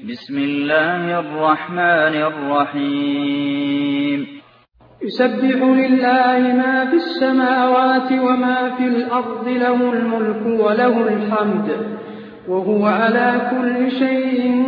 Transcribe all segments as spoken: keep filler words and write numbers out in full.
بسم الله الرحمن الرحيم يسبح لله ما في السماوات وما في الأرض له الملك وله الحمد وهو على كل شيء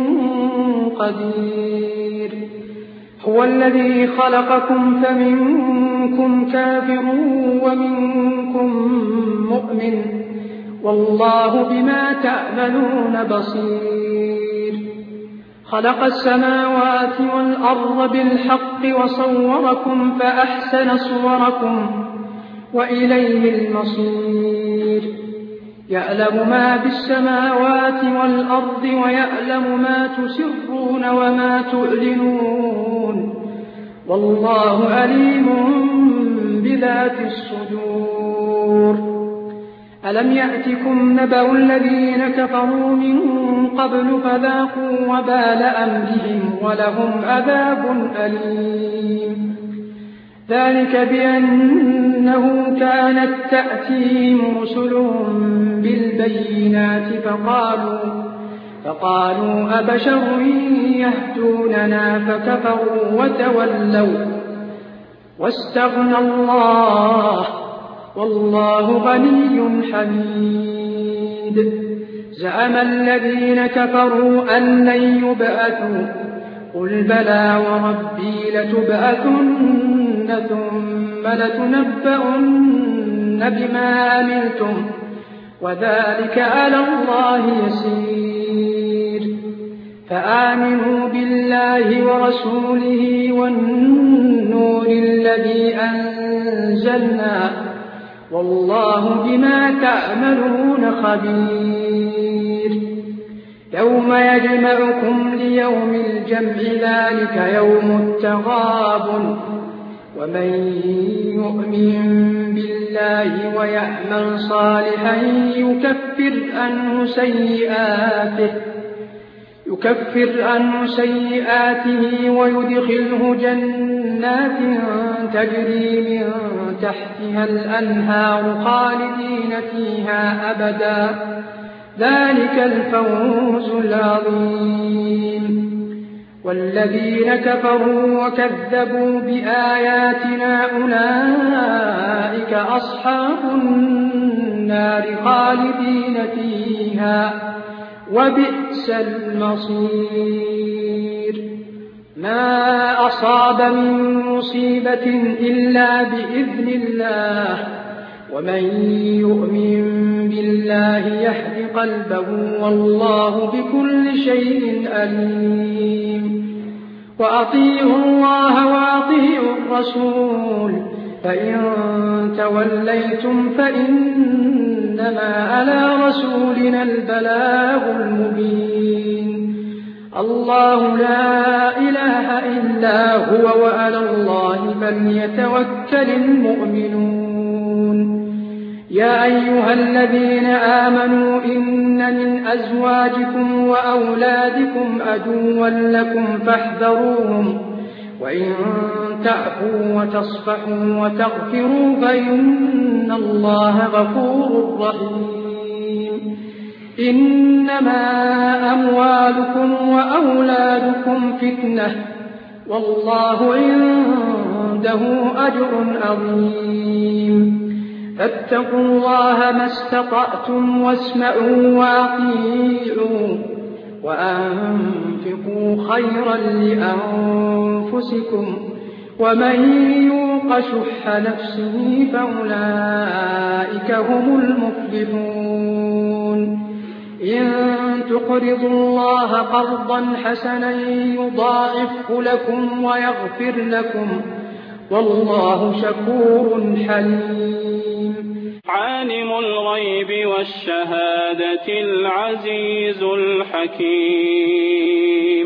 قدير. هو الذي خلقكم فمنكم كافر ومنكم مؤمن والله بما تعملون بصير. خلق السماوات والأرض بالحق وصوركم فأحسن صوركم وإليه المصير. يعلم ما في السماوات والأرض ويعلم ما تسرون وما تعلنون والله عليم بذات الصدور. ألم يأتكم نبأ الذين كفروا من قبل فذاقوا وبال أمرهم ولهم عذاب أليم. ذلك بأنه كانت تأتيهم رسلهم بالبينات فقالوا, فقالوا أبشر يهدوننا فكفروا وتولوا واستغنى الله والله غني حميد. زعم الذين كفروا أن لن يبعثوا قل بلى وربي لتبعثن ثم لتنبؤن بما عملتم وذلك على الله يسير. فآمنوا بالله ورسوله والنور الذي أنزلنا والله بما تعملون خبير. يوم يجمعكم ليوم الجمع ذلك يوم التغابن ومن يؤمن بالله ويعمل صالحا يكفر عنه سيئاته يكفر عنه سيئاته ويدخله جنات تجري من تحتها الأنهار خالدين فيها أبدا ذلك الفوز العظيم. والذين كفروا وكذبوا بآياتنا أولئك أصحاب النار خالدين فيها وبئس المصير. ما أصاب من مصيبة إلا بإذن الله ومن يؤمن بالله يهد قلبه والله بكل شيء عليم. وأطيعوا الله وأطيعوا الرسول فإن توليتم فإنما على رسولنا البلاغ المبين. الله لا إله إلا هو وعلى الله فليتوكل المؤمنون. يا أيها الذين آمنوا إن من أزواجكم وأولادكم عدوا لكم فاحذروهم وإن تعفوا وتصفحوا وتغفروا فإن الله غفور رحيم. إنما أموالكم وأولادكم فتنة والله عنده أجر عظيم. فاتقوا الله ما استطعتم واسمعوا وأطيعوا وأنفقوا خيرا لأنفسكم ومن يوق شح نفسه فأولئك هم المفلحون. إن تقرضوا الله قرضا حسنا يضاعفه لكم ويغفر لكم والله شكور حليم. عالم الغيب والشهادة العزيز الحكيم.